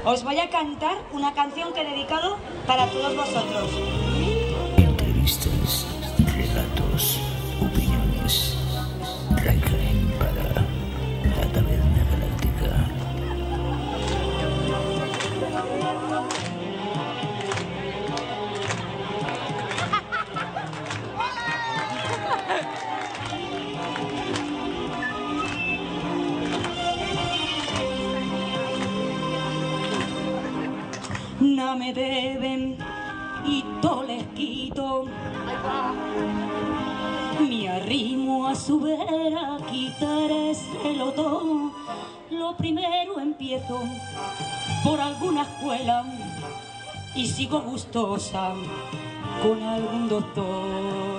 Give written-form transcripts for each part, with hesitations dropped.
Os voy a cantar una canción que he dedicado para todos vosotros. Entrevistas, relatos, opiniones. Raikkonen para la Taberna Galáctica. No me deben y todo les quito. Me arrimo a su vera, quitar ese loto. Lo primero empiezo por alguna escuela y sigo gustosa con algún doctor.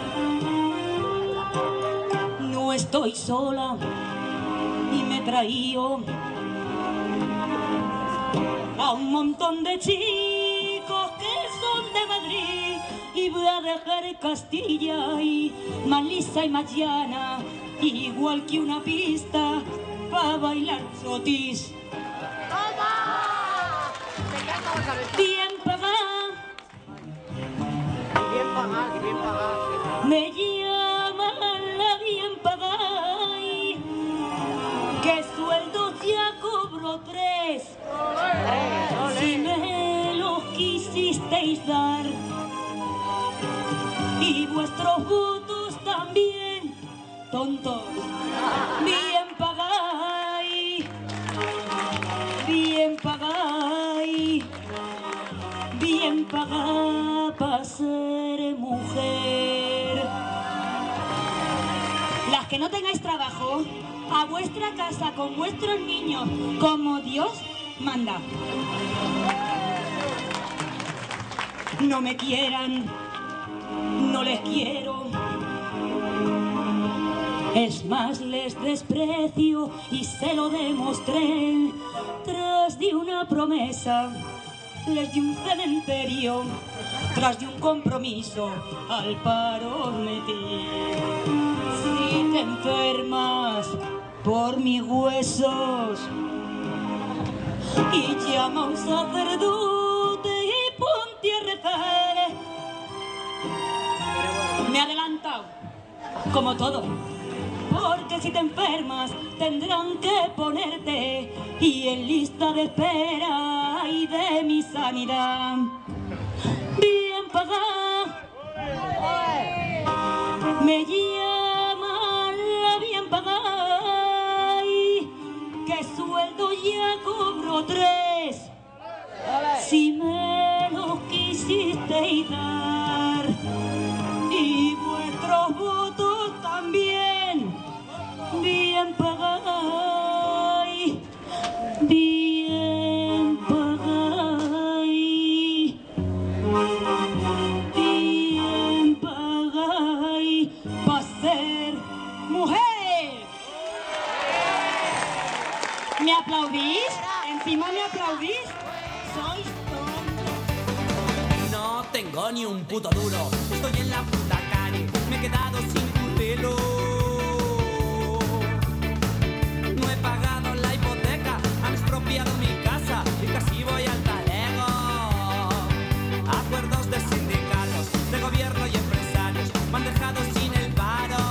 No estoy sola y me he traído a un montón de chicos que son de Madrid y voy a dejar Castilla y más lisa y más llana, igual que una pista para bailar sotis. Bien pagada, bien pagada. me llaman la bien pagada, que sueldo ya cobro 3. Si me lo quisisteis dar y vuestros votos también, tontos, bien pagáis, bien pagáis, bien pagáis para ser mujer. Las que no tengáis trabajo, a vuestra casa con vuestros niños, como Dios manda. No me quieran, no les quiero. Es más, les desprecio y se lo demostré. Tras de una promesa, les di un cementerio. Tras de un compromiso, al paro metí. Si te enfermas por mis huesos y llama a un sacerdote y ponte a rezar. Me he adelantado, como todo, porque si te enfermas tendrán que ponerte y en lista de espera y de mi sanidad. Bien pagada, me llaman la bien pagada, que sueldo ya cobro 3. Si me lo quisisteis dar y vuestros votos también, bien pagáis, bien pagáis, bien pagáis para ser mujer. ¿Me aplaudís? ¿Encima me aplaudís? Sois tontos. No tengo ni un puto duro, estoy en la puta calle, me he quedado sin pelo. No he pagado la hipoteca, han expropiado mi casa y casi voy al talego. Acuerdos de sindicatos, de gobierno y empresarios me han dejado sin el paro.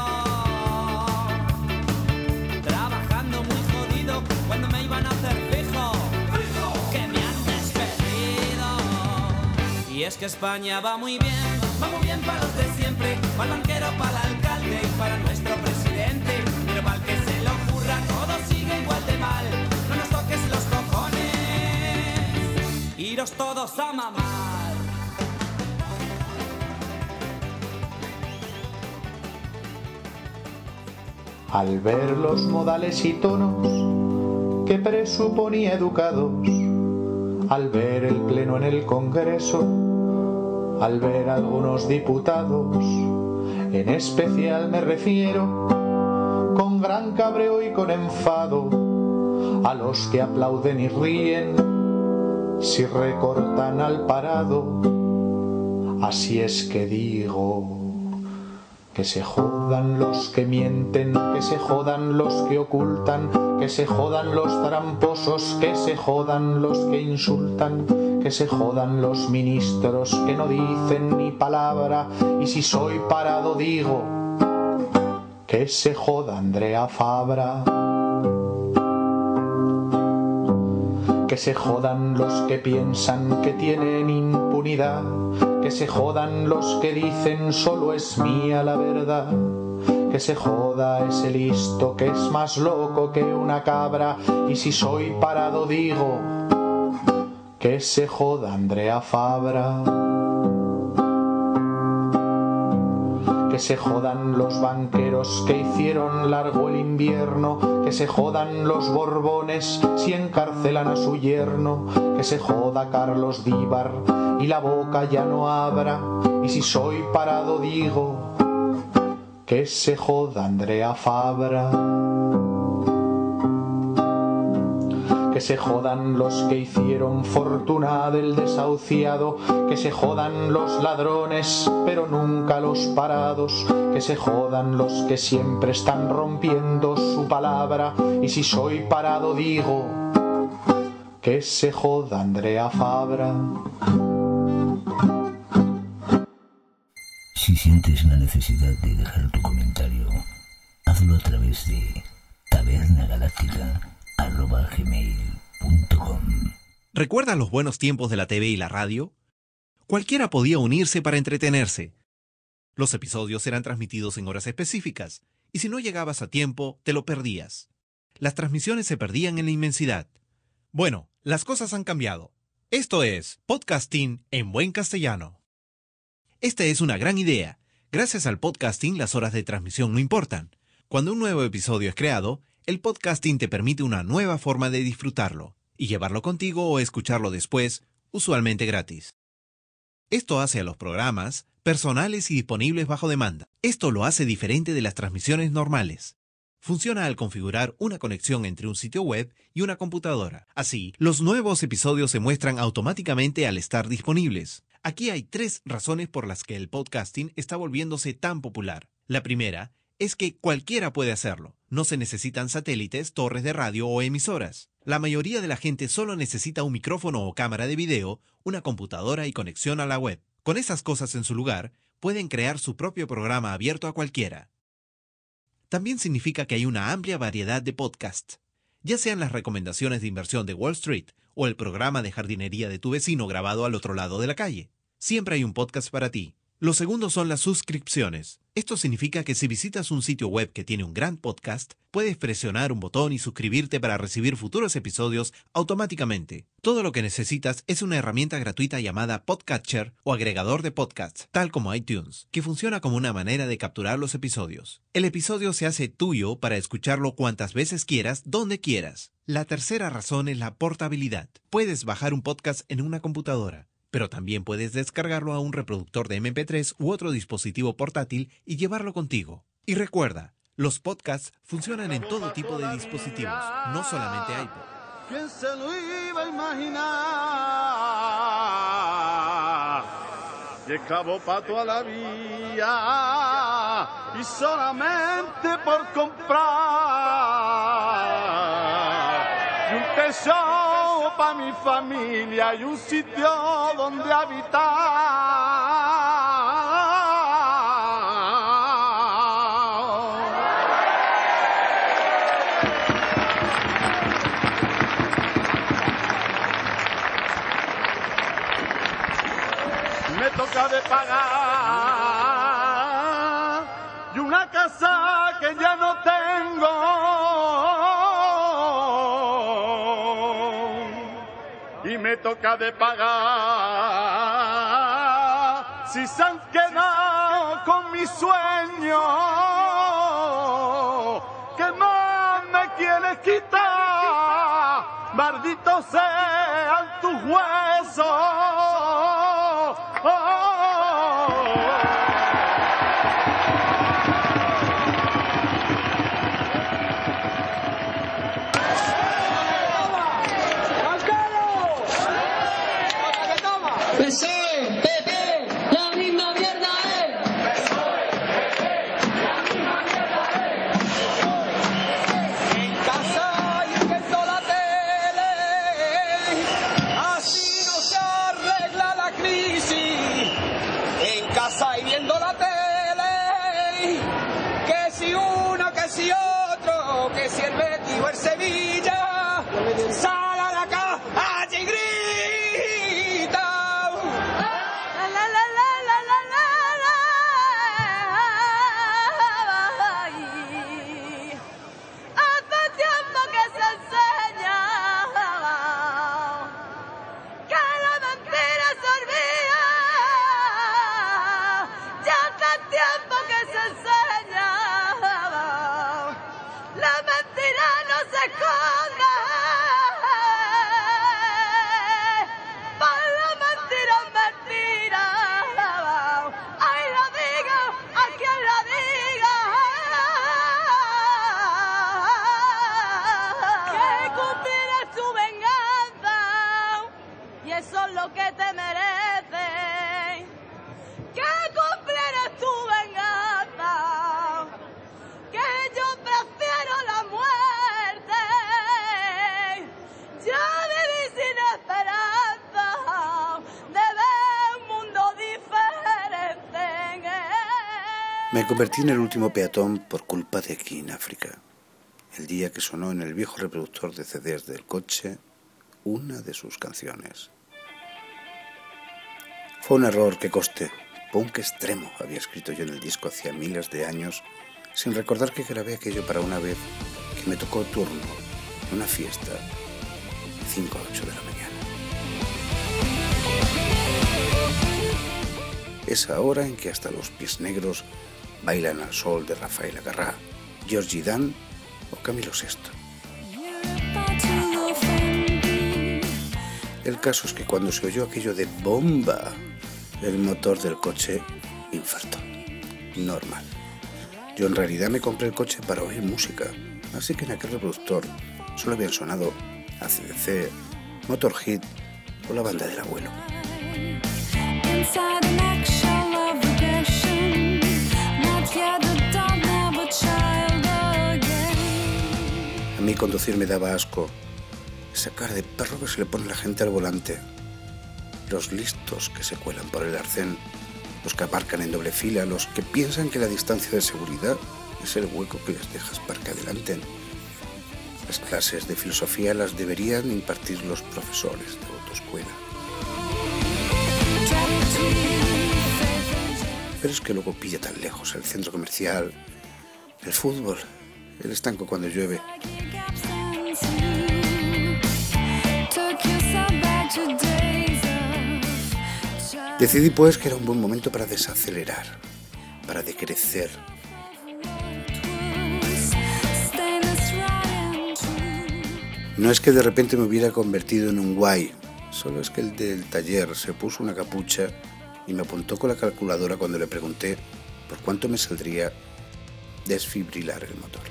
Trabajando muy jodido cuando me iban a hacer fijo, que me han despedido. Y es que España va muy bien para los de siempre, para el banquero, para el alcalde y para nuestro presidente. Pero para el que se le ocurra todo sigue igual de mal. No nos toques los cojones, iros todos a mamar. Al ver los modales y tonos que presuponía educados, al ver el pleno en el Congreso, al ver a algunos diputados, en especial me refiero, con gran cabreo y con enfado, a los que aplauden y ríen si recortan al parado. Así es que digo, Que se jodan los que mienten, que se jodan los que ocultan, que se jodan los tramposos, que se jodan los que insultan, que se jodan los ministros que no dicen ni palabra, y si soy parado digo, que se joda Andrea Fabra. Que se jodan los que piensan que tienen impunidad, que se jodan los que dicen solo es mía la verdad, que se joda ese listo que es más loco que una cabra, y si soy parado digo, que se joda Andrea Fabra. Que se jodan los banqueros que hicieron largo el invierno, que se jodan los Borbones si encarcelan a su yerno, que se joda Carlos Díbar y la boca ya no abra, y si soy parado digo, que se joda Andrea Fabra. Que se jodan los que hicieron fortuna del desahuciado, que se jodan los ladrones pero nunca los parados, que se jodan los que siempre están rompiendo su palabra, y si soy parado digo, que se joda Andrea Fabra. Si sientes la necesidad de dejar tu comentario, hazlo a través de tabernagaláctica@gmail.com. ¿Recuerdas los buenos tiempos de la TV y la radio? Cualquiera podía unirse para entretenerse. Los episodios eran transmitidos en horas específicas, y si no llegabas a tiempo, te lo perdías. Las transmisiones se perdían en la inmensidad. Bueno, las cosas han cambiado. Esto es podcasting en buen castellano. Esta es una gran idea. Gracias al podcasting, las horas de transmisión no importan. Cuando un nuevo episodio es creado, el podcasting te permite una nueva forma de disfrutarlo y llevarlo contigo o escucharlo después, usualmente gratis. Esto hace a los programas personales y disponibles bajo demanda. Esto lo hace diferente de las transmisiones normales. Funciona al configurar una conexión entre un sitio web y una computadora. Así, los nuevos episodios se muestran automáticamente al estar disponibles. Aquí hay 3 razones por las que el podcasting está volviéndose tan popular. La primera es que cualquiera puede hacerlo. No se necesitan satélites, torres de radio o emisoras. La mayoría de la gente solo necesita un micrófono o cámara de video, una computadora y conexión a la web. Con esas cosas en su lugar, pueden crear su propio programa abierto a cualquiera. También significa que hay una amplia variedad de podcasts, ya sean las recomendaciones de inversión de Wall Street o el programa de jardinería de tu vecino grabado al otro lado de la calle. Siempre hay un podcast para ti. Lo segundo son las suscripciones. Esto significa que si visitas un sitio web que tiene un gran podcast, puedes presionar un botón y suscribirte para recibir futuros episodios automáticamente. Todo lo que necesitas es una herramienta gratuita llamada Podcatcher o agregador de podcasts, tal como iTunes, que funciona como una manera de capturar los episodios. El episodio se hace tuyo para escucharlo cuantas veces quieras, donde quieras. La tercera razón es la portabilidad. Puedes bajar un podcast en una computadora, pero también puedes descargarlo a un reproductor de MP3 u otro dispositivo portátil y llevarlo contigo. Y recuerda, los podcasts funcionan en todo tipo de dispositivos, no solamente iPod. ¿Quién se lo iba a imaginar? Que cabo pa' toda la vía y solamente por comprar y un tesoro pa' mi familia y un sitio donde habitar. Me toca de pagar y una casa que ya no tengo y me toca de pagar si se han quedado con mi sueño. ¿Qué más me quieres quitar? Malditos sean tus huesos. PSOE, PP, la misma mierda es. PSOE, PP, y eso es lo que te mereces. Que cumplirás tu venganza, que yo prefiero la muerte. Ya viví sin esperanza de ver un mundo diferente. Me convertí en el último peatón por culpa de Aquí en África, el día que sonó en el viejo reproductor de CDs del coche una de sus canciones. Fue un error que costé. Punk extremo había escrito yo en el disco hacía miles de años, sin recordar que grabé aquello para una vez que me tocó turno en una fiesta de 5 a 8 de la mañana. Esa hora en que hasta los pies negros bailan al sol de Rafael Agarrá, Georgie Dan o Camilo VI. El caso es que cuando se oyó aquello de bomba, el motor del coche infartó. Normal. Yo en realidad me compré el coche para oír música, así que en aquel reproductor solo habían sonado AC/DC, Motorhead o la banda del abuelo. A mí conducir me daba asco. Esa cara de perro que se le pone la gente al volante. Los listos que se cuelan por el arcén, los que aparcan en doble fila, los que piensan que la distancia de seguridad es el hueco que les dejas para que adelanten. Las clases de filosofía las deberían impartir los profesores de autoescuela. Pero es que luego pilla tan lejos el centro comercial, el fútbol, el estanco cuando llueve. Decidí pues que era un buen momento para desacelerar, para decrecer. No es que de repente me hubiera convertido en un guay, solo es que el del taller se puso una capucha y me apuntó con la calculadora cuando le pregunté por cuánto me saldría desfibrilar el motor.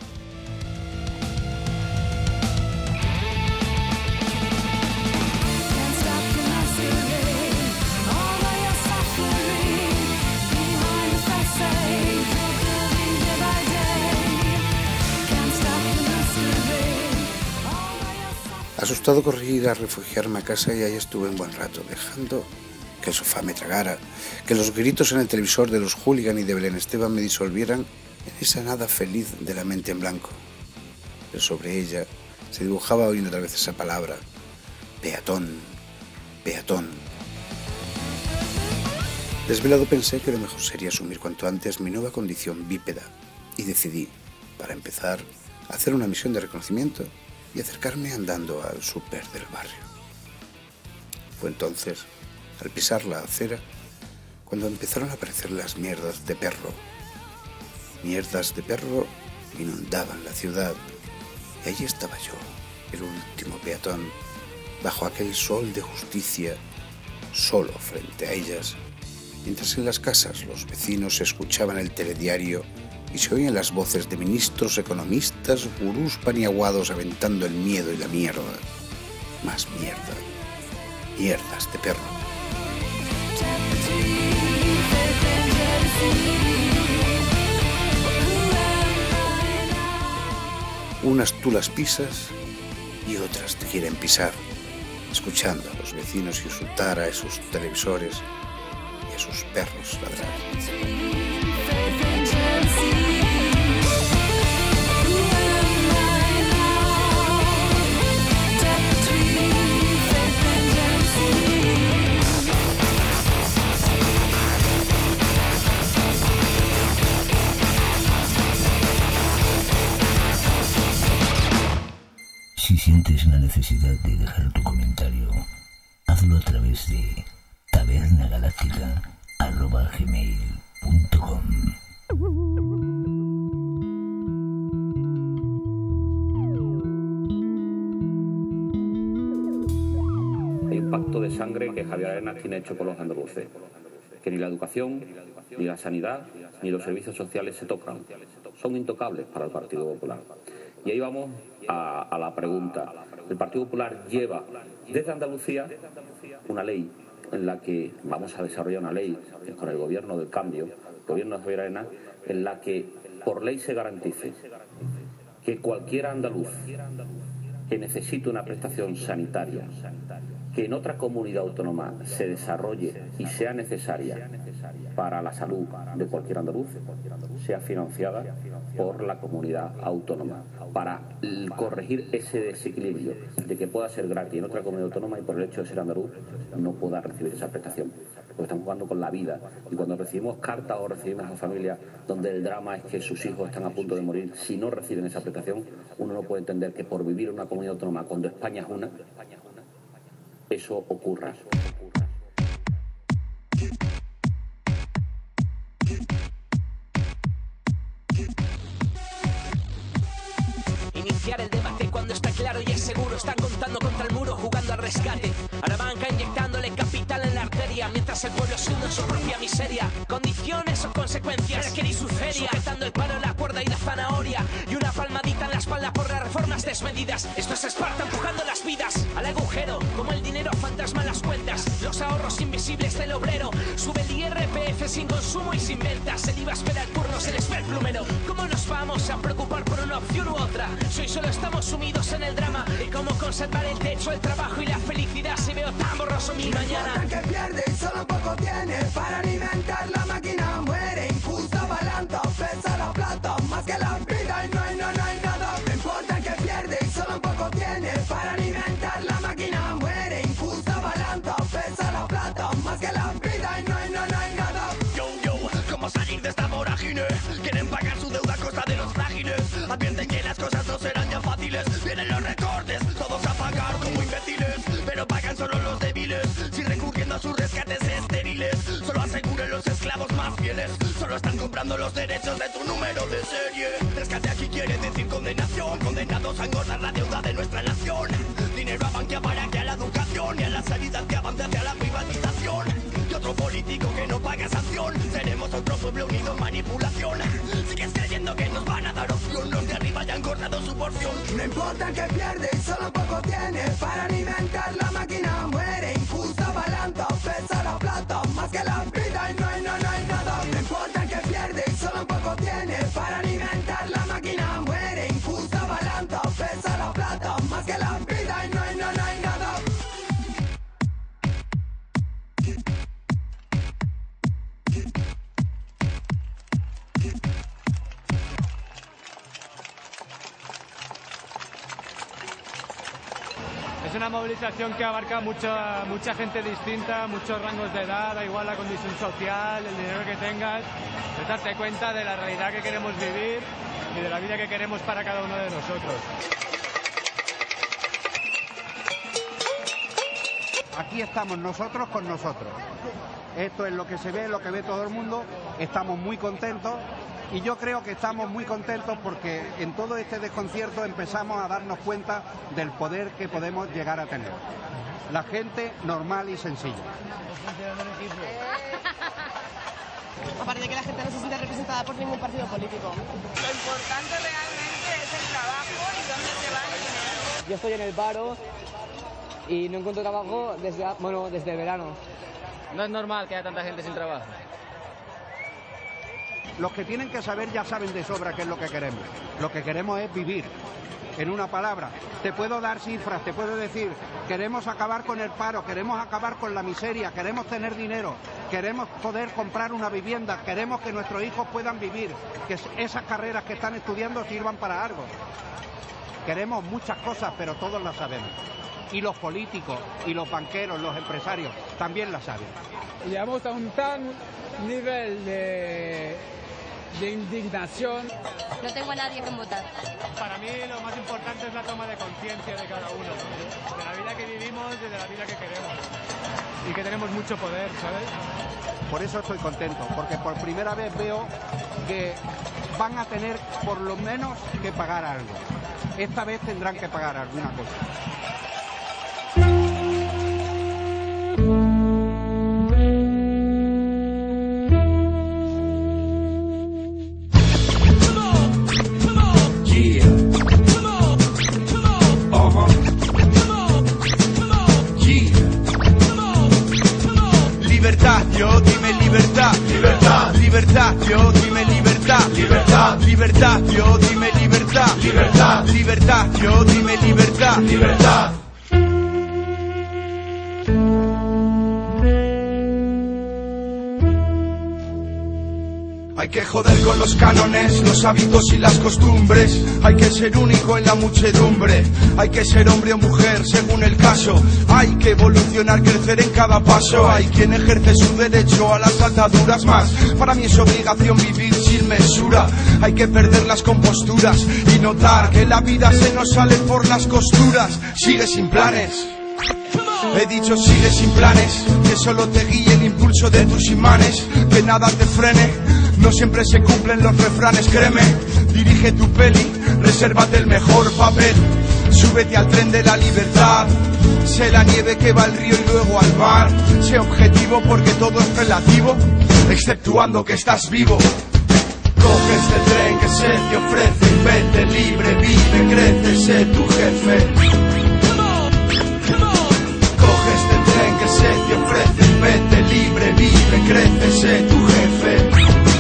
Asustado corrí a refugiarme a casa y ahí estuve un buen rato, dejando que el sofá me tragara, que los gritos en el televisor de los hooligan y de Belén Esteban me disolvieran en esa nada feliz de la mente en blanco. Pero sobre ella se dibujaba hoy otra vez esa palabra, peatón, peatón. Desvelado pensé que lo mejor sería asumir cuanto antes mi nueva condición bípeda y decidí, para empezar, hacer una misión de reconocimiento y acercarme andando al súper del barrio. Fue entonces, al pisar la acera, cuando empezaron a aparecer las mierdas de perro. Mierdas de perro inundaban la ciudad y allí estaba yo, el último peatón, bajo aquel sol de justicia, solo frente a ellas, mientras en las casas los vecinos escuchaban el telediario y se oían las voces de ministros, economistas, gurús paniaguados aventando el miedo y la mierda. Más mierda. Mierdas de perro. Unas tú las pisas y otras te quieren pisar, escuchando a los vecinos insultar a esos televisores y a sus perros ladrar. Si sientes la necesidad de dejar tu comentario, hazlo a través de tabernagaláctica@gmail.com. Hay un pacto de sangre que Javier Arenas tiene hecho con los andaluces, que ni la educación, ni la sanidad, ni los servicios sociales se tocan. Son intocables para el Partido Popular. Y ahí vamos a la pregunta. El Partido Popular lleva desde Andalucía una ley en la que vamos a desarrollar una ley con el gobierno del cambio, el gobierno de Javier Arenas, en la que por ley se garantice que cualquier andaluz que necesite una prestación sanitaria que en otra comunidad autónoma se desarrolle y sea necesaria para la salud de cualquier andaluz, sea financiada por la comunidad autónoma, para corregir ese desequilibrio de que pueda ser gratis en otra comunidad autónoma y por el hecho de ser andaluz no pueda recibir esa prestación. Porque estamos jugando con la vida, y cuando recibimos cartas o recibimos a familias donde el drama es que sus hijos están a punto de morir si no reciben esa prestación, uno no puede entender que por vivir en una comunidad autónoma cuando España es una, eso ocurra. Iniciar el debate cuando está claro y es seguro. Están contando contra el muro, jugando al rescate. A la banca inyectándole capital en la arteria, mientras el pueblo se hunde en su propia miseria. Condiciones o consecuencias, requerir su feria. Sujetando el palo, la cuerda y la zanahoria, y una palmadita en la espalda por las reformas desmedidas. Esto es Esparta empujando las vidas al agujero, como el dinero fantasma en las cuentas. Los ahorros invisibles del obrero. Sube el IRPF sin consumo y sin ventas. El IVA espera el turno, se les ve el plumero. ¿Cómo nos vamos a preocupar por una opción u otra? Soy solo estamos sumidos en el drama de cómo conservar el techo, el trabajo y la felicidad. Si veo tan borroso mi mañana. Que pierde y solo poco tiene para alimentar la máquina. Muere injusto, balanza, pesa la plata más que la vida y no hay nada. No importa que pierde y solo poco tiene para alimentar la máquina. Muere injusto, balanza, pesa la plata más que la vida y no hay nada. Yo, ¿cómo salir de esta vorágine? Quieren pagar su deuda a costa de los frágiles. Advierten que las cosas no serán ya fáciles. Vienen los recortes, todos a pagar como imbéciles. Pero pagan solo los débiles, si recurriendo a sus rescates estériles. Solo aseguren los esclavos más fieles. Solo están comprando los derechos de tu número de serie. Rescate aquí quiere decir condenación. Condenados a engordar la deuda de nuestra nación. Dinero a banquea para que a la educación y a la sanidad que avance hacia la privatización. Y otro político que no paga sanción. Seremos otro pueblo unido en manipulación. Sigues creyendo que nos van a dar opción. Los de arriba ya han cortado su porción. No importa que pierde y solo poco tiene para alimentar la máquina. Muere injusta, balanza, pesa la plata más que la vida y no hay nada. No importa que pierde y solo poco tiene para alimentar la máquina. Muere injusta, balanza, pesa la plata más que la vida y no hay nada. Es una movilización que abarca mucha gente distinta, muchos rangos de edad, da igual la condición social, el dinero que tengas, es darte cuenta de la realidad que queremos vivir y de la vida que queremos para cada uno de nosotros. Aquí estamos nosotros con nosotros. Esto es lo que se ve, lo que ve todo el mundo. Estamos muy contentos y yo creo que estamos muy contentos porque en todo este desconcierto empezamos a darnos cuenta del poder que podemos llegar a tener. La gente normal y sencilla. Aparte de que la gente no se siente representada por ningún partido político. Lo importante realmente es el trabajo y dónde se va el dinero. Yo estoy en el paro y no encuentro trabajo desde el verano. No es normal que haya tanta gente sin trabajo. Los que tienen que saber ya saben de sobra qué es lo que queremos. Lo que queremos es vivir. En una palabra, te puedo dar cifras, te puedo decir, queremos acabar con el paro, queremos acabar con la miseria, queremos tener dinero, queremos poder comprar una vivienda, queremos que nuestros hijos puedan vivir, que esas carreras que están estudiando sirvan para algo. Queremos muchas cosas, pero todos las sabemos. Y los políticos, y los banqueros, los empresarios, también las saben. Llegamos a un tan nivel de indignación. No tengo a nadie que votar. Para mí lo más importante es la toma de conciencia de cada uno, de la vida que vivimos y de la vida que queremos. Y que tenemos mucho poder, ¿sabes? Por eso estoy contento, porque por primera vez veo que van a tener por lo menos que pagar algo. Esta vez tendrán que pagar alguna cosa. yo dime libertad. Libertad, libertad, yo dime libertad. Libertad, libertad, yo dime libertad. Libertad, libertad, yo dime libertad. Libertad. Hay que joder con los cánones, los hábitos y las costumbres. Hay que ser único en la muchedumbre. Hay que ser hombre o mujer según el caso. Hay que evolucionar, crecer en cada paso. Hay quien ejerce su derecho a las ataduras más. Para mí es obligación vivir sin mesura. Hay que perder las composturas y notar que la vida se nos sale por las costuras. Sigue sin planes. He dicho sigue sin planes, que solo te guíe el impulso de tus imanes, que nada te frene, no siempre se cumplen los refranes, créeme. Dirige tu peli, resérvate el mejor papel, súbete al tren de la libertad. Sé la nieve que va al río y luego al mar. Sé objetivo porque todo es relativo, exceptuando que estás vivo. Coge este tren que se te ofrece y vete libre, vive, crece, sé tu jefe. Coge este tren que se te ofrece, vete libre, vive, crece, sé tu jefe.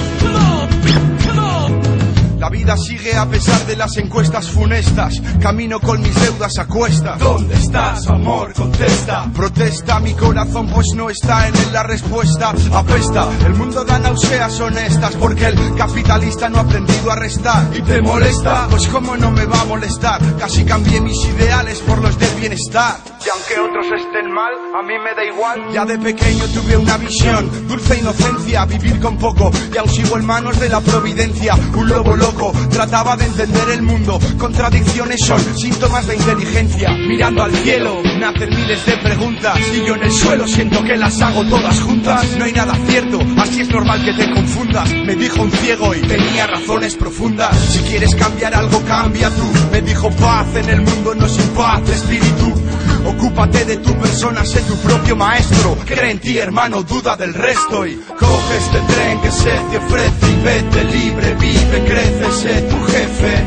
La vida sigue a pesar de las encuestas funestas. Camino con mis deudas a cuestas. ¿Dónde estás, amor? Contesta. Protesta mi corazón pues no está en él la respuesta. Apesta, el mundo da náuseas honestas, porque el capitalista no ha aprendido a restar. ¿Y te molesta? Pues cómo no me va a molestar. Casi cambié mis ideales por los del bienestar. Y aunque otros estén mal, a mí me da igual. Ya de pequeño tuve una visión, dulce inocencia, vivir con poco. Y aún sigo en manos de la providencia. Un lobo loco, trataba de entender el mundo. Contradicciones son síntomas de inteligencia. Mirando al cielo, nacen miles de preguntas. Y yo en el suelo siento que las hago todas juntas. No hay nada cierto, así es normal que te confundas. Me dijo un ciego y tenía razones profundas. Si quieres cambiar algo, cambia tú. Me dijo paz en el mundo, no sin paz de espíritu. Ocúpate de tu persona, sé tu propio maestro. Cree en ti, hermano, duda del resto. Y coge este tren que se te ofrece y vete libre, vive, crece, sé tu jefe.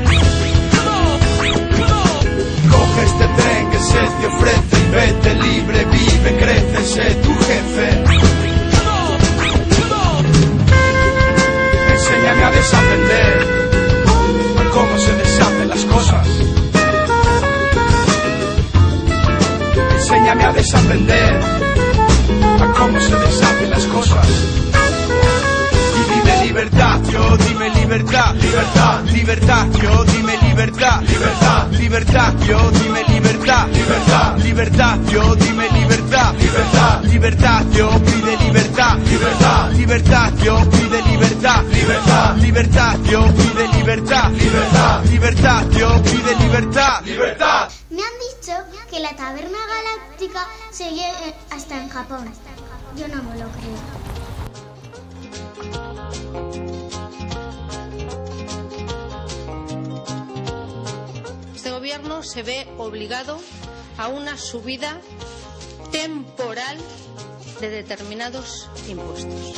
Coge este tren que se te ofrece y vete libre, vive, crece, sé tu jefe. Enséñame a desaprender cómo se deshacen las cosas. Enséñame a desaprender a cómo se deshacen las cosas. Y dime libertad, yo dime libertad. Libertad, libertad, yo dime libertad. Libertad, libertad, yo dime libertad. Libertad, libertad, yo dime libertad. Libertad, libertad, yo pide libertad. Libertad, libertad, yo pide libertad. Libertad, libertad, yo pide libertad. Libertad, libertad, yo pide libertad. Libertad. Me han dicho que la taberna galáctica sigue hasta en Japón. Yo no me lo creo. Este gobierno se ve obligado a una subida temporal de determinados impuestos.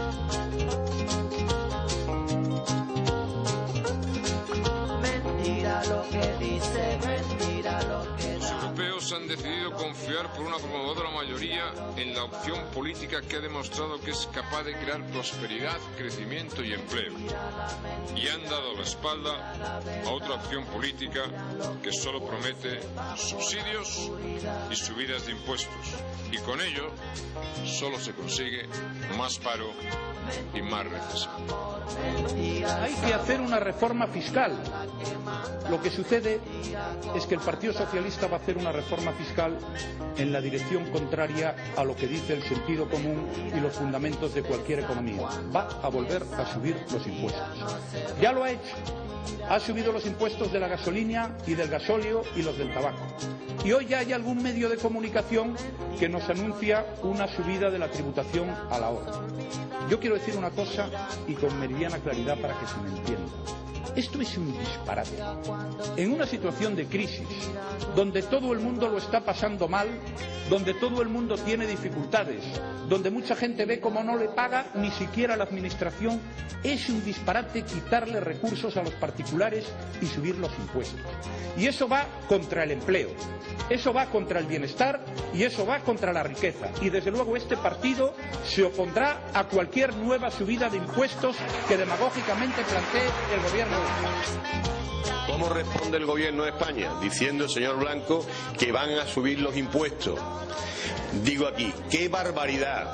Mentira lo que dice, mentira lo que da. Los europeos han decidido confiar por una abrumadora mayoría en la opción política que ha demostrado que es capaz de crear prosperidad, crecimiento y empleo. Y han dado la espalda a otra opción política que solo promete subsidios y subidas de impuestos. Y con ello solo se consigue más paro y más recesión. Hay que hacer una reforma fiscal. Lo que sucede es que el Partido Socialista va a hacer una reforma fiscal en la dirección contraria a lo que dice el sentido común y los fundamentos de cualquier economía. Va a volver a subir los impuestos. Ya lo ha hecho. Ha subido los impuestos de la gasolina y del gasóleo y los del tabaco. Y hoy ya hay algún medio de comunicación que nos anuncia una subida de la tributación a la hora. Yo quiero decir una cosa y con meridiana claridad para que se me entienda. Esto es un disparate. En una situación de crisis, donde todo el mundo lo está pasando mal, donde todo el mundo tiene dificultades, donde mucha gente ve cómo no le paga ni siquiera la administración, es un disparate quitarle recursos a los particulares y subir los impuestos. Y eso va contra el empleo, eso va contra el bienestar y eso va contra la riqueza. Y desde luego este partido se opondrá a cualquier nueva subida de impuestos que demagógicamente plantee el gobierno de España. ¿Cómo responde el gobierno de España? Diciendo el señor Blanco que van a subir los impuestos. Digo aquí, ¡qué barbaridad!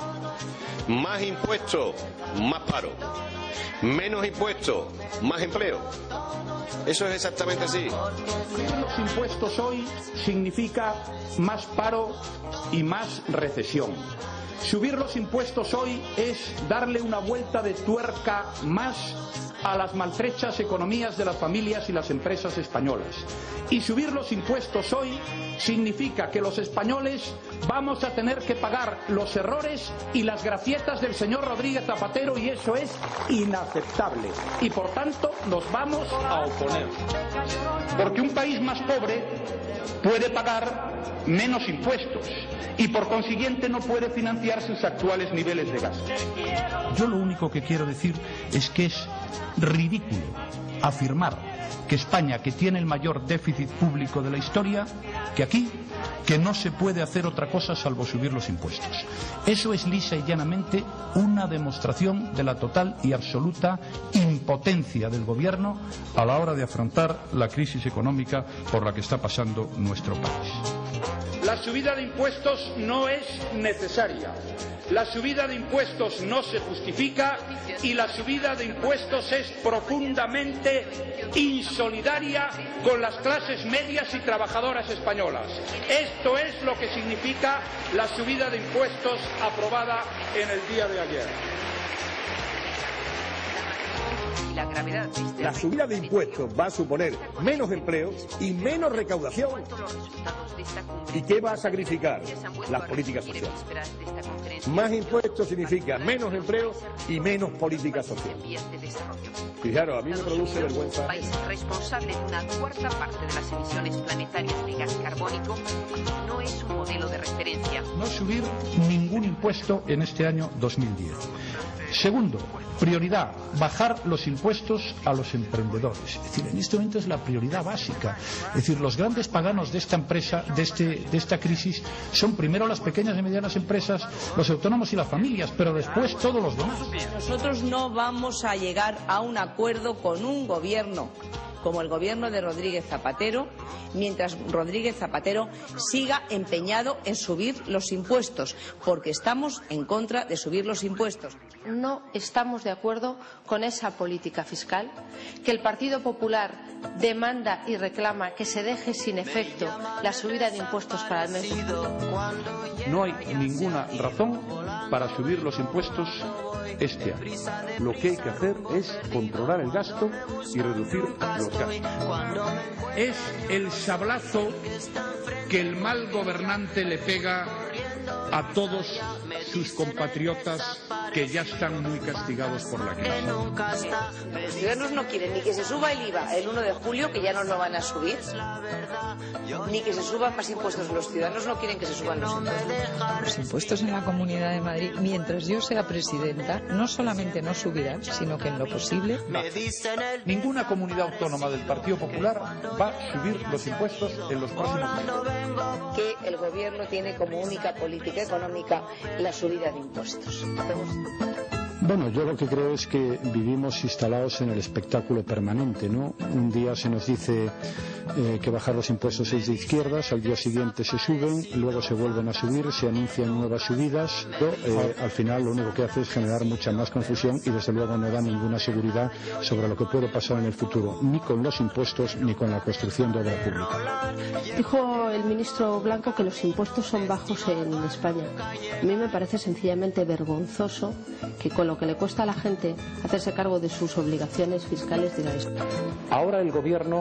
Más impuestos, más paro. Menos impuestos, más empleo. Eso es exactamente así. Subir los impuestos hoy significa más paro y más recesión. Subir los impuestos hoy es darle una vuelta de tuerca más a las maltrechas economías de las familias y las empresas españolas. Y subir los impuestos hoy significa que los españoles vamos a tener que pagar los errores y las gracietas del señor Rodríguez Zapatero, y eso es inaceptable. Y por tanto nos vamos a oponer. Porque un país más pobre puede pagar menos impuestos y por consiguiente no puede financiar sus actuales niveles de gasto. Yo lo único que quiero decir es que es ridículo afirmar que España, que tiene el mayor déficit público de la historia, que aquí, que no se puede hacer otra cosa salvo subir los impuestos. Eso es lisa y llanamente una demostración de la total y absoluta impotencia del gobierno a la hora de afrontar la crisis económica por la que está pasando nuestro país. La subida de impuestos no es necesaria. La subida de impuestos no se justifica y la subida de impuestos es profundamente insolidaria con las clases medias y trabajadoras españolas. Esto es lo que significa la subida de impuestos aprobada en el día de ayer. La subida de impuestos va a suponer menos empleo y menos recaudación. ¿Y qué va a sacrificar? Las políticas sociales. Más impuestos significa menos empleo y menos política social. Fijaros, a mí me produce vergüenza. País responsable de una cuarta parte de las emisiones planetarias de gas carbónico no es un modelo de referencia. No subir ningún impuesto en este año 2010. Segundo, prioridad, bajar los impuestos a los emprendedores. Es decir, en este momento es la prioridad básica. Es decir, los grandes paganos de esta empresa, de esta crisis, son primero las pequeñas y medianas empresas, los autónomos y las familias, pero después todos los demás. Nosotros no vamos a llegar a un acuerdo con un gobierno como el gobierno de Rodríguez Zapatero, mientras Rodríguez Zapatero siga empeñado en subir los impuestos, porque estamos en contra de subir los impuestos. No estamos de acuerdo con esa política fiscal, que el Partido Popular demanda y reclama que se deje sin efecto la subida de impuestos para el mes de julio. No hay ninguna razón para subir los impuestos este año. Lo que hay que hacer es controlar el gasto y reducir los gastos. Es el sablazo que el mal gobernante le pega a todos sus compatriotas que ya están muy castigados por la crisis. Los ciudadanos no quieren ni que se suba el IVA el 1 de julio, que ya no lo van a subir, ni que se suban más impuestos. Los ciudadanos no quieren que se suban los impuestos. Los impuestos en la Comunidad de Madrid, mientras yo sea presidenta, no solamente no subirán, sino que en lo posible... No. Ninguna comunidad autónoma del Partido Popular va a subir los impuestos en los próximos meses. Que el gobierno tiene como única política económica la subida de impuestos. Bueno, yo lo que creo es que vivimos instalados en el espectáculo permanente, ¿no? Un día se nos dice que bajar los impuestos es de izquierdas, al día siguiente se suben, luego se vuelven a subir, se anuncian nuevas subidas, pero al final lo único que hace es generar mucha más confusión y desde luego no da ninguna seguridad sobre lo que puede pasar en el futuro, ni con los impuestos ni con la construcción de obra pública. Dijo el ministro Blanco que los impuestos son bajos en España. A mí me parece sencillamente vergonzoso que con lo que le cuesta a la gente hacerse cargo de sus obligaciones fiscales diga esto. Ahora el gobierno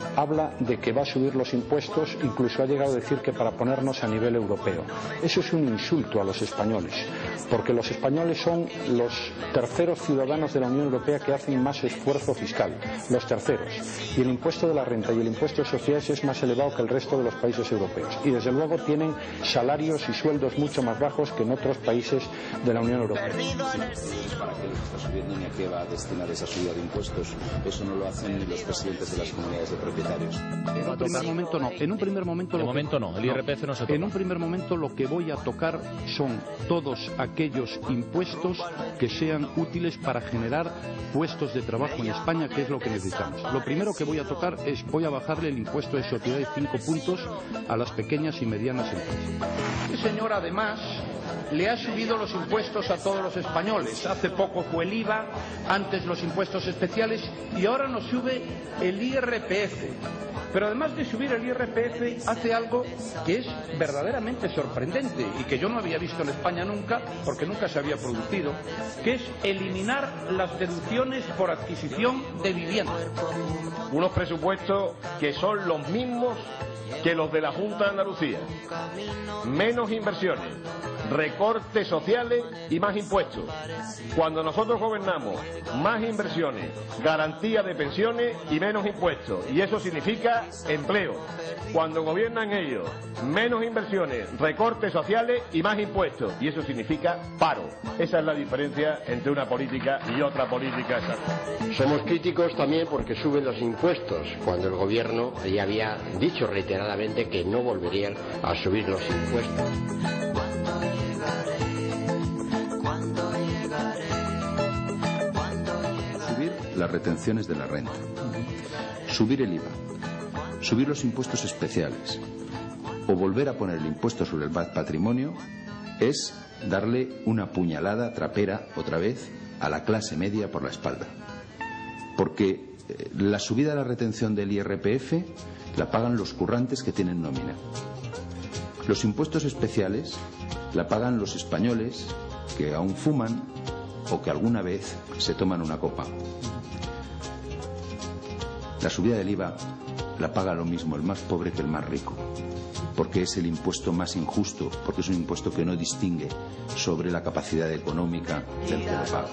habla de que va a subir los impuestos, incluso ha llegado a decir que para ponernos a nivel europeo. Eso es un insulto a los españoles, porque los españoles son los terceros ciudadanos de la Unión Europea que hacen más esfuerzo fiscal, los terceros. Y el impuesto de la renta y el impuesto de sociedades es más elevado que el resto de los países europeos. Y desde luego tienen salarios y sueldos mucho más bajos que en otros países de la Unión Europea. ¿Para qué lo está subiendo ni a qué va a destinar esa subida de impuestos? Eso no lo hacen ni los presidentes de las comunidades de propietarios. En un primer momento no. En un primer momento de momento no. El IRPF no se toca. En un primer momento lo que voy a tocar son todos aquellos impuestos que sean útiles para generar puestos de trabajo en España, que es lo que necesitamos. Lo primero que voy a tocar es, voy a bajarle el impuesto de sociedades 5 puntos a las pequeñas y medianas empresas. Este señor además le ha subido los impuestos a todos los españoles. Hace poco fue el IVA, antes los impuestos especiales y ahora nos sube el IRPF. Pero además de subir el IRPF hace algo que es verdaderamente sorprendente y que yo no había visto en España nunca, porque nunca se había producido, que es eliminar las deducciones por adquisición de vivienda. Unos presupuestos que son los mismos que los de la Junta de Andalucía. Menos inversiones, recortes sociales y más impuestos. Cuando nosotros gobernamos, más inversiones, garantía de pensiones y menos impuestos. Y eso significa empleo. Cuando gobiernan ellos, menos inversiones, recortes sociales y más impuestos. Y eso significa paro. Esa es la diferencia entre una política y otra política exacta. Somos críticos también porque suben los impuestos, cuando el gobierno ya había dicho reiteradamente que no volverían a subir los impuestos. Subir las retenciones de la renta, subir el IVA, subir los impuestos especiales o volver a poner el impuesto sobre el patrimonio es darle una puñalada trapera otra vez a la clase media por la espalda. Porque la subida de la retención del IRPF la pagan los currantes que tienen nómina. Los impuestos especiales la pagan los españoles que aún fuman o que alguna vez se toman una copa. La subida del IVA la paga lo mismo el más pobre que el más rico, porque es el impuesto más injusto, porque es un impuesto que no distingue sobre la capacidad económica del que lo paga.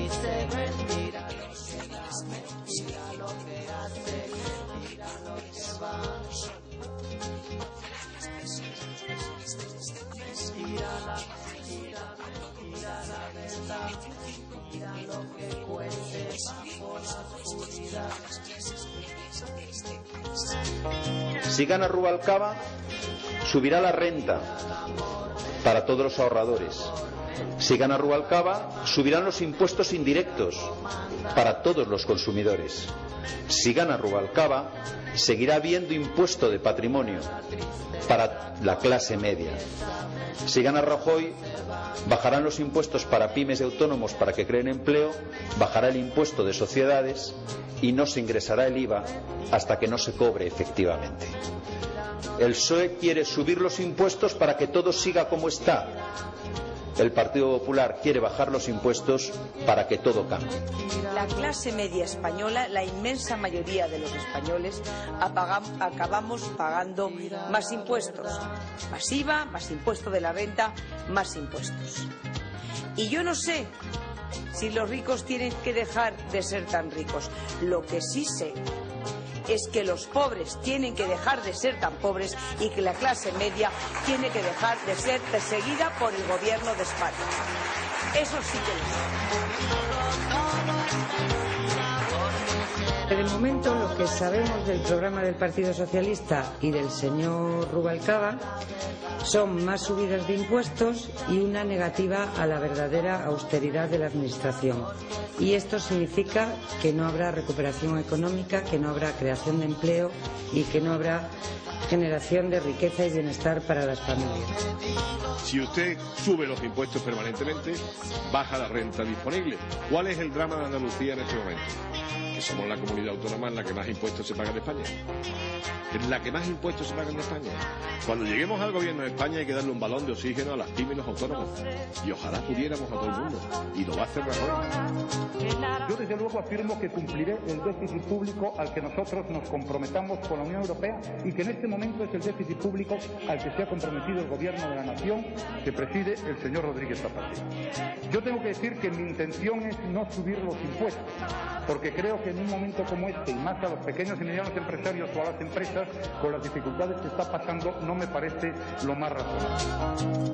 Si gana Rubalcaba, subirá la renta para todos los ahorradores. Si gana Rubalcaba, subirán los impuestos indirectos para todos los consumidores. Si gana Rubalcaba, seguirá habiendo impuesto de patrimonio para la clase media. Si gana Rajoy, bajarán los impuestos para pymes y autónomos para que creen empleo, bajará el impuesto de sociedades y no se ingresará el IVA hasta que no se cobre efectivamente. El PSOE quiere subir los impuestos para que todo siga como está. El Partido Popular quiere bajar los impuestos para que todo cambie. La clase media española, la inmensa mayoría de los españoles, acabamos pagando más impuestos. Más IVA, más impuesto de la renta, más impuestos. Y yo no sé si los ricos tienen que dejar de ser tan ricos. Lo que sí sé es que los pobres tienen que dejar de ser tan pobres y que la clase media tiene que dejar de ser perseguida por el gobierno de España. Eso sí que lo sé. De momento, lo que sabemos del programa del Partido Socialista y del señor Rubalcaba son más subidas de impuestos y una negativa a la verdadera austeridad de la Administración. Y esto significa que no habrá recuperación económica, que no habrá creación de empleo y que no habrá generación de riqueza y bienestar para las familias. Si usted sube los impuestos permanentemente, baja la renta disponible. ¿Cuál es el drama de Andalucía en este momento? que somos la comunidad autónoma en la que más impuestos se pagan en España. Es la que más impuestos se pagan en España. Cuando lleguemos al gobierno de España hay que darle un balón de oxígeno a las pymes y los autónomos. Y ojalá pudiéramos a todo el mundo. Y lo va a hacer Rajoy. Yo desde luego afirmo que cumpliré el déficit público al que nosotros nos comprometamos con la Unión Europea y que en este momento es el déficit público al que se ha comprometido el gobierno de la nación que preside el señor Rodríguez Zapatero. Yo tengo que decir que mi intención es no subir los impuestos, porque creo que en un momento como este, y más a los pequeños y medianos empresarios o a las empresas, con las dificultades que está pasando, no me parece lo más razonable.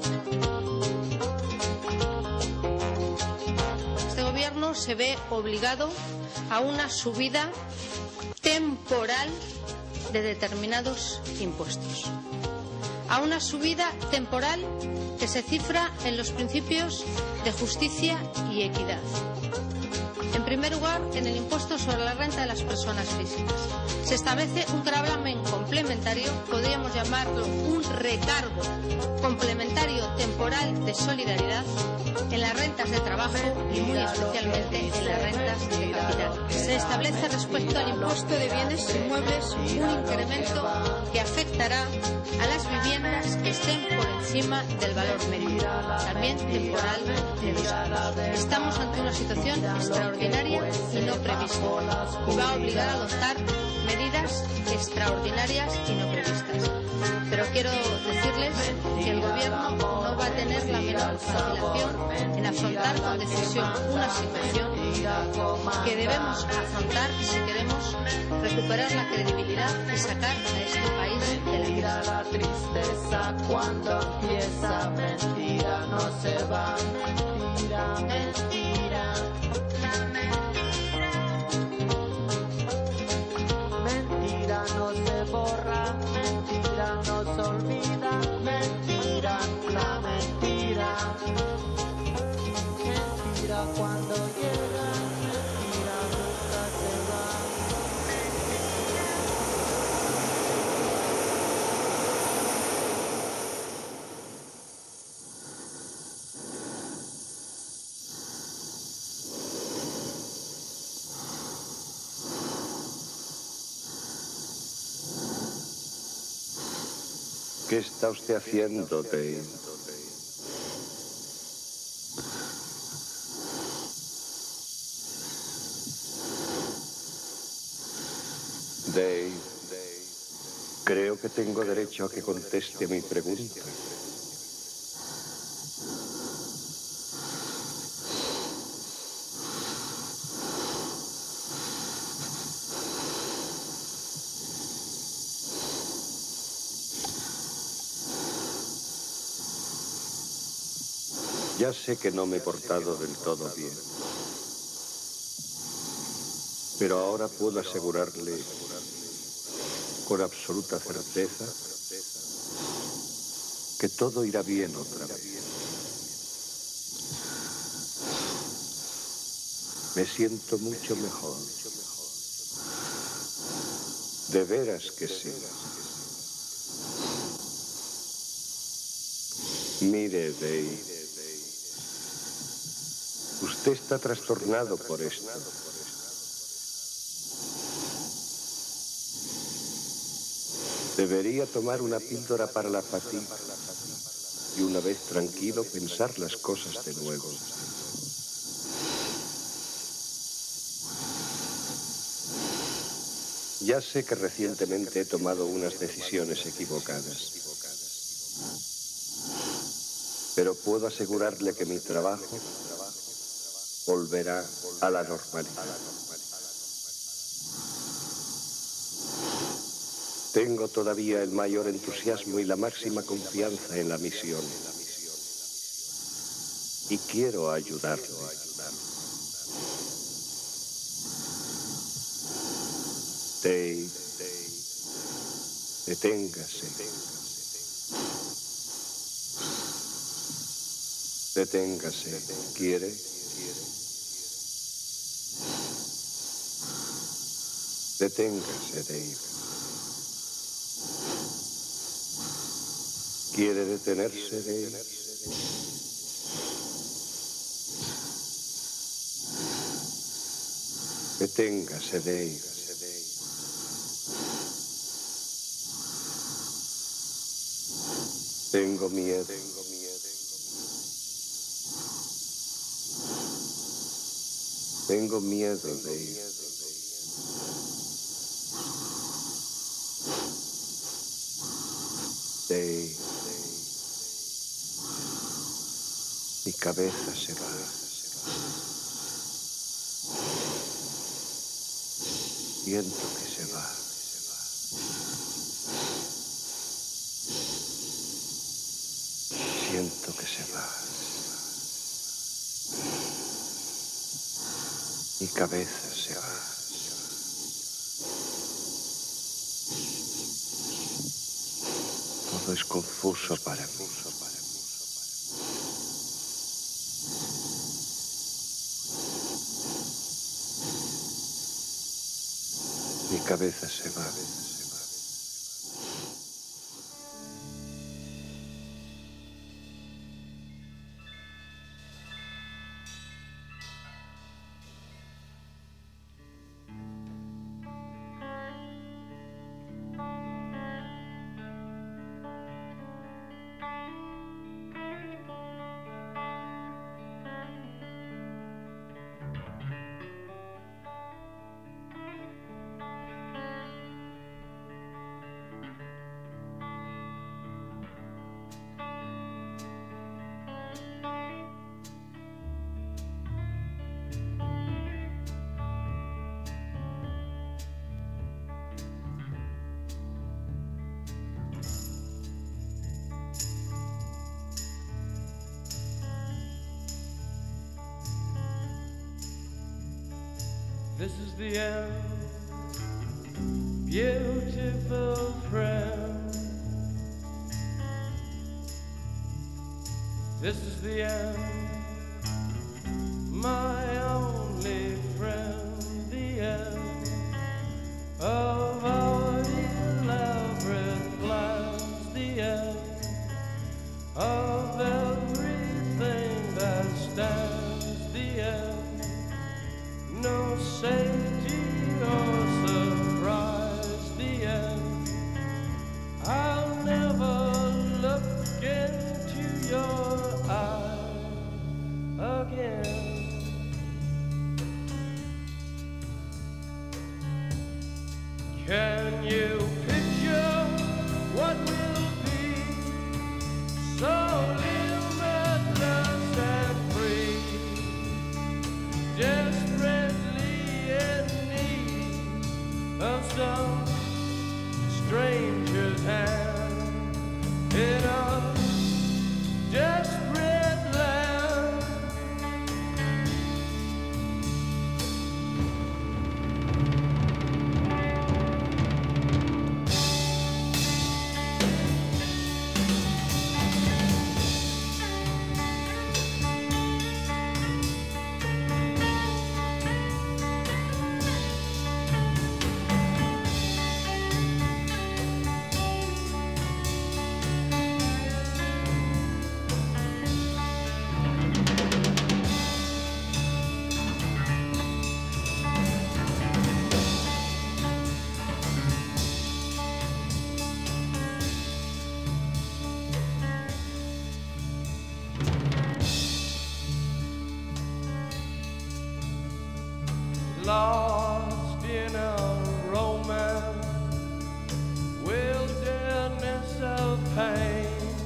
Este gobierno se ve obligado a una subida temporal de determinados impuestos, a una subida temporal que se cifra en los principios de justicia y equidad. En primer lugar, en el impuesto sobre la renta de las personas físicas. Se establece un gravamen complementario, podríamos llamarlo un recargo complementario temporal de solidaridad en las rentas de trabajo y muy especialmente en las rentas de capital. Se establece respecto al impuesto de bienes inmuebles un incremento que afectará a las viviendas que estén por encima del valor medio, también temporal de 2 años. Estamos ante una situación extraordinaria y no prevista y va a obligar a adoptar medidas extraordinarias y no previstas. Pero quiero decirles que el gobierno no va a tener la menor vacilación en afrontar con decisión una situación que debemos afrontar si queremos recuperar la credibilidad y sacar a este país de la crisis. La tristeza cuando empieza, mentira no se va, mentira, mentira. Mentira no se borra, mentira no se olvida, mentira, la mentira. Mentira cuando llega, mentira nunca se va. ¿Qué está usted haciendo, Dave? Dave, creo que tengo derecho a que conteste mi pregunta. Ya sé que no me he portado del todo bien, pero ahora puedo asegurarle con absoluta certeza que todo irá bien otra vez. Me siento mucho mejor. De veras que sí. Mire, Dave. Usted está trastornado por esto. Debería tomar una píldora para la fatiga y una vez tranquilo pensar las cosas de nuevo. Ya sé que recientemente he tomado unas decisiones equivocadas, pero puedo asegurarle que mi trabajo volverá a la normalidad. Tengo todavía el mayor entusiasmo y la máxima confianza en la misión. Y quiero ayudarle. Dave, deténgase. Deténgase. ¿Quiere? Deténgase, Dave. ¿Quiere detenerse, Dave? Deténgase, Dave. Tengo miedo. Tengo miedo, Dave. Dave. Mi cabeza se va. Siento que se va. Siento que se va. Mi cabeza se va. Todo es confuso para mí. Mi cabeza se va. This is the end, beautiful friend. This is the end, my only friend. The end of our elaborate plans. The end of everything that stands. The end, no safety or surprise. The end, I'll never look into your eyes again. Can you picture what will be so limitless and free? Desperately in need of some stranger's hand in a desperate land. Lost in a romance, wilderness of pain,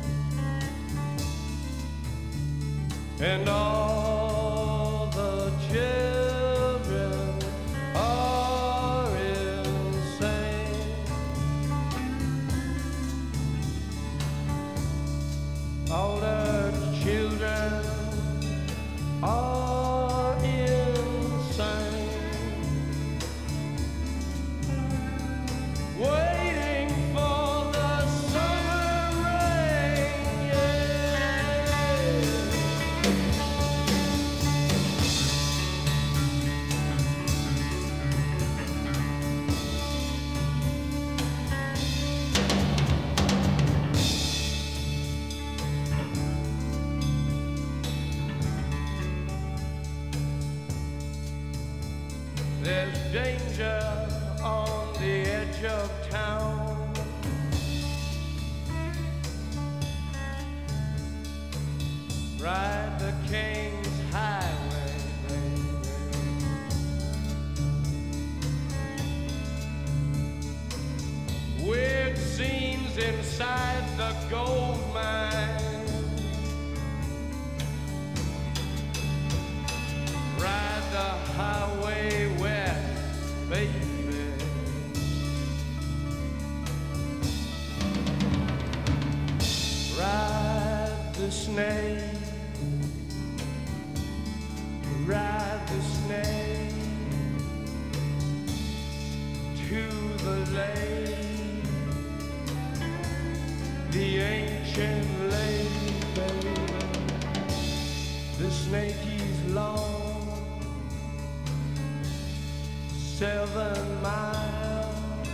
and all the children are insane. All the children are insane. Waiting for the summer rain, yeah. There's danger on the edge of town. Ride the King's Highway, baby. Weird scenes inside the gold mine. Ride the highway west, baby. Ride the snake. Ride the snake to the lake, the ancient lake, baby. The snake is long, 7 miles.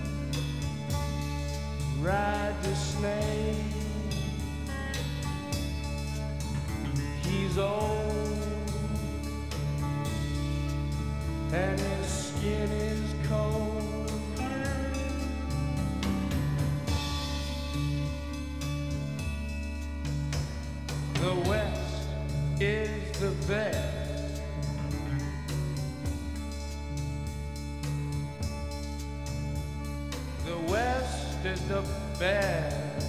Ride the snake, he's old and his skin is cold. The West is the best. The West is the best.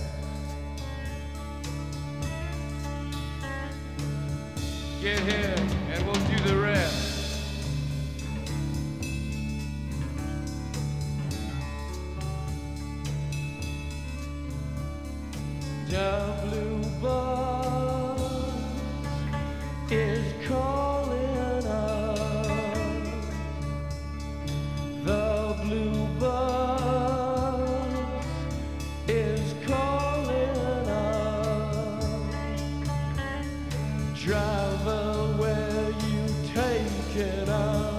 Get here and we'll do the rest. The blue bus is calling us. The blue bus is calling us. Driver, where you taking us?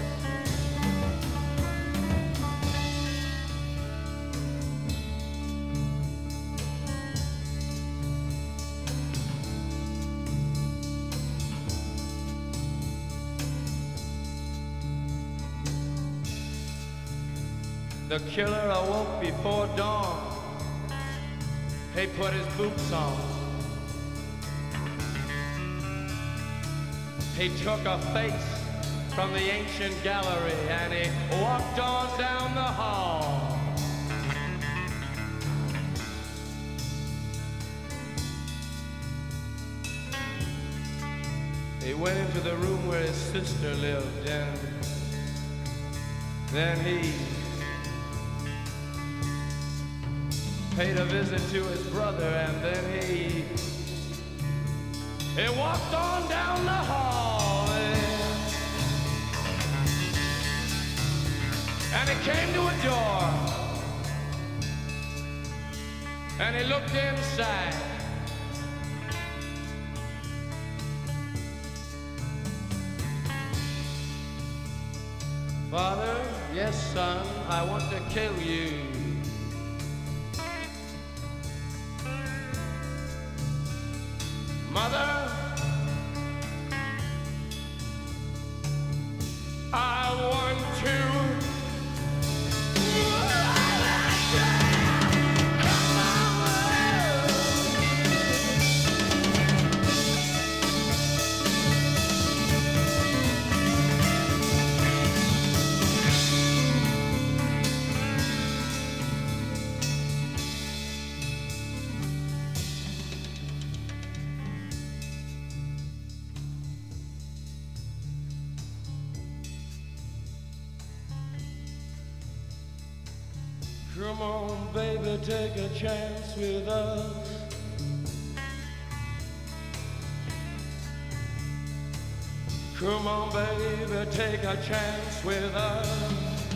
The killer awoke before dawn. He put his boots on. He took a face from the ancient gallery and he walked on down the hall. He went into the room where his sister lived, and then he paid a visit to his brother, and then he walked on down the hall, and he came to a door, and he looked inside. Father, yes, son, I want to kill you. Mother, I want to. Come on, baby, take a chance with us. Come on, baby, take a chance with us.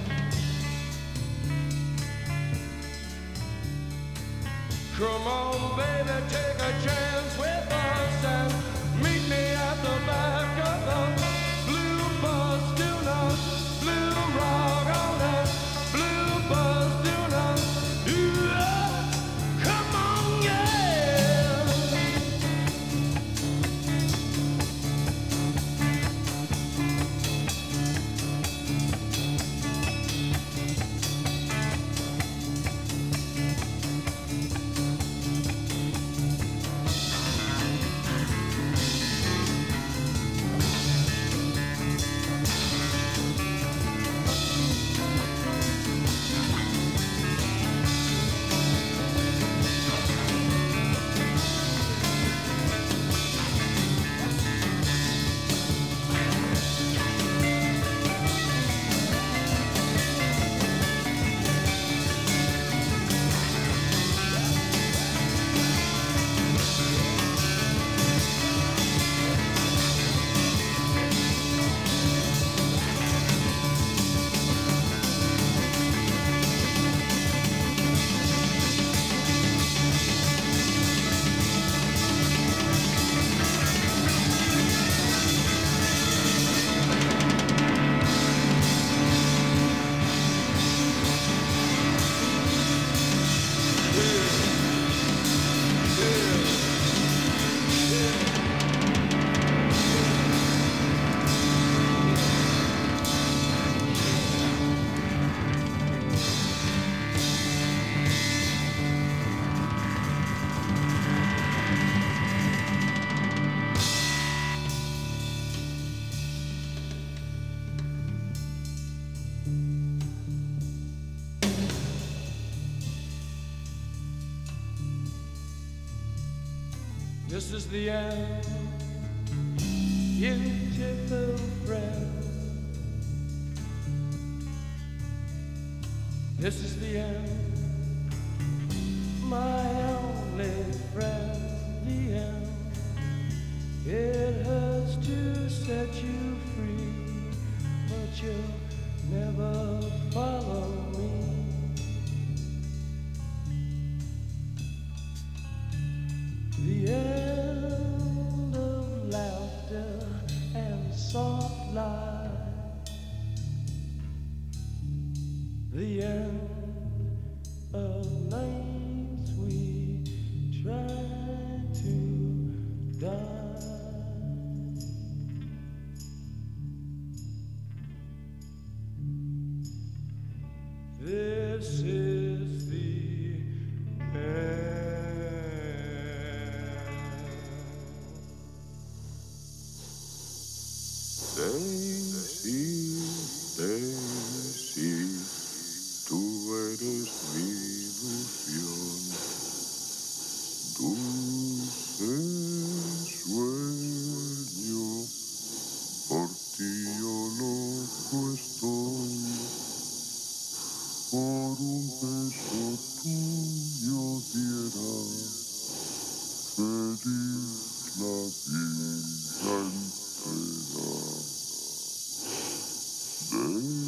Come on, baby, take a chance with us and meet me at the back of the blue bus. Do not blue rock on that blue bus. Do not. Come on, yeah. This is the end, beautiful friend. This is the end, my only friend. The end. It hurts to set you free, but you'll never follow me. The end of laughter and soft light. The end of nights we try to die. This is the end. Daisy, Daisy, tú eres mi ilusión, dulce sueño, por ti yo loco estoy, por un beso tuyo diera feliz la vida entera.